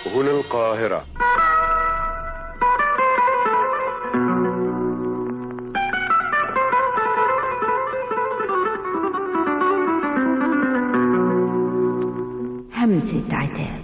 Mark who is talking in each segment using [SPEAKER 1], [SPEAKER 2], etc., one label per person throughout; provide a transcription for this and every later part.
[SPEAKER 1] هنا القاهرة.
[SPEAKER 2] همسة عتاب.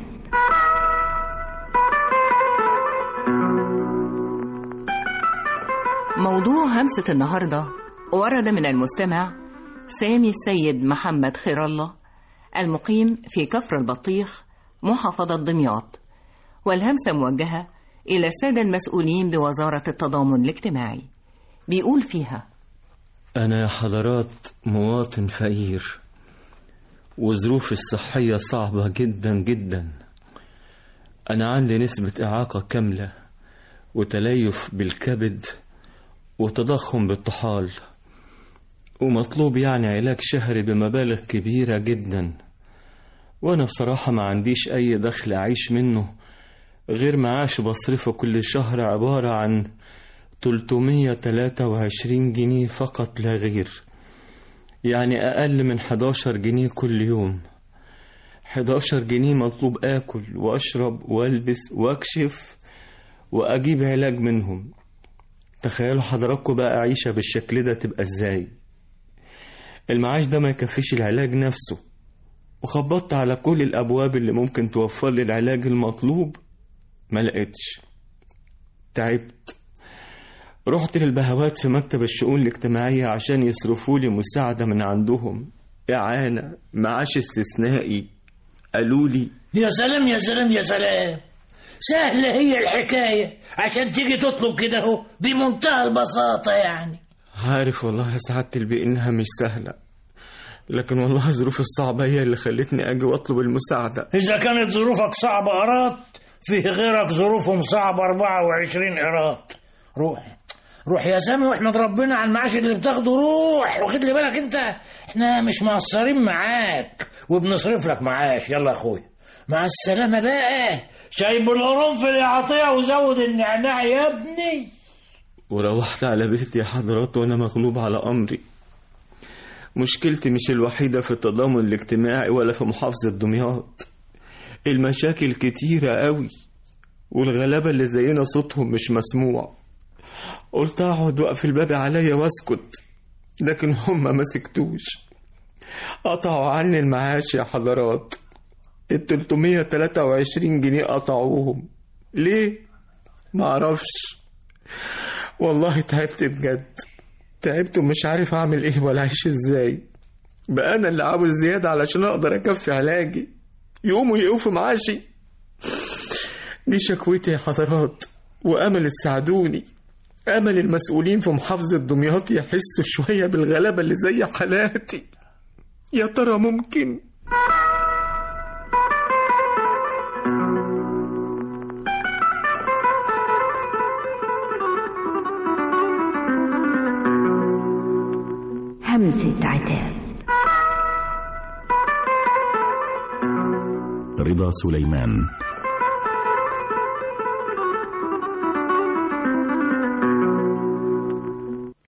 [SPEAKER 3] موضوع همسة النهاردة ورد من المستمع سامي السيد محمد خير الله، المقيم في كفر البطيخ محافظة دمياط، والهمسة موجهة إلى السادة المسؤولين بوزارة التضامن الاجتماعي. بيقول فيها:
[SPEAKER 4] أنا يا حضرات مواطن فقير، وظروفي الصحية صعبة جدا جدا. أنا عندي نسبة إعاقة كاملة، وتليف بالكبد، وتضخم بالطحال، ومطلوب يعني علاج شهري بمبالغ كبيرة جدا. وأنا بصراحة ما عنديش أي دخل أعيش منه غير معاش بصرفه كل شهر، عبارة عن 323 جنيه فقط لا غير، يعني أقل من 11 جنيه كل يوم. 11 جنيه مطلوب آكل وأشرب وألبس وأكشف وأجيب علاج منهم. تخيلوا حضراتكم بقى عيشة بالشكل ده تبقى إزاي؟ المعاش ده ما يكفيش العلاج نفسه، وخبطت على كل الأبواب اللي ممكن توفر لي العلاج المطلوب، ما لقيتش. تعبت، رحت للبهوات في مكتب الشؤون الاجتماعية عشان يصرفوا لي مساعدة من عندهم، إعانة، معاش استثنائي. قالوا لي:
[SPEAKER 5] يا سلام يا سلام يا سلام، سهلة هي الحكاية عشان تيجي تطلب كده اهو بمنتهى البساطة يعني.
[SPEAKER 4] عارف والله يا سعادة البيه إنها مش سهلة، لكن والله ظروف الصعبة هي اللي خلتني أجي وأطلب المساعدة.
[SPEAKER 5] إذا كانت ظروفك صعبة قرات، فيه غيرك ظروفهم صعبة 24 قرات. روح يا سامي واحمد ربنا على المعاش اللي بتاخده. روح واخد لي بالك انت، احنا مش مقصرين معاك وبنصرف لك معاش. يلا يا اخويا مع السلامة بقى. شايب القرنفل يا عطية وزود النعناع يا ابني.
[SPEAKER 4] وروحت على بيتي يا حضرات وانا مغلوب على امري. مشكلتي مش الوحيدة في التضامن الاجتماعي ولا في محافظة دمياط، المشاكل كتيرة قوي، والغلابة اللي زينا صوتهم مش مسموع. قلت اقعد واقفل الباب عليا واسكت، لكن هم ما سكتوش، قطعوا عني المعاش يا حضرات. 323 جنيه قطعوهم. ليه؟ ما اعرفش والله. تعبت بجد، تعبت ومش عارف اعمل ايه ولا اعيش ازاي. بقى انا اللي عاوز زيادة علشان اقدر اكفي علاجي، يقوموا يقفوا معاشي. دي شكوتي يا حضرات، وامل تساعدوني، امل المسؤولين في محافظة دمياط يحسوا شوية بالغلابة اللي زي حالاتي. يا ترى ممكن؟
[SPEAKER 2] همسة عتاب.
[SPEAKER 6] رضا سليمان.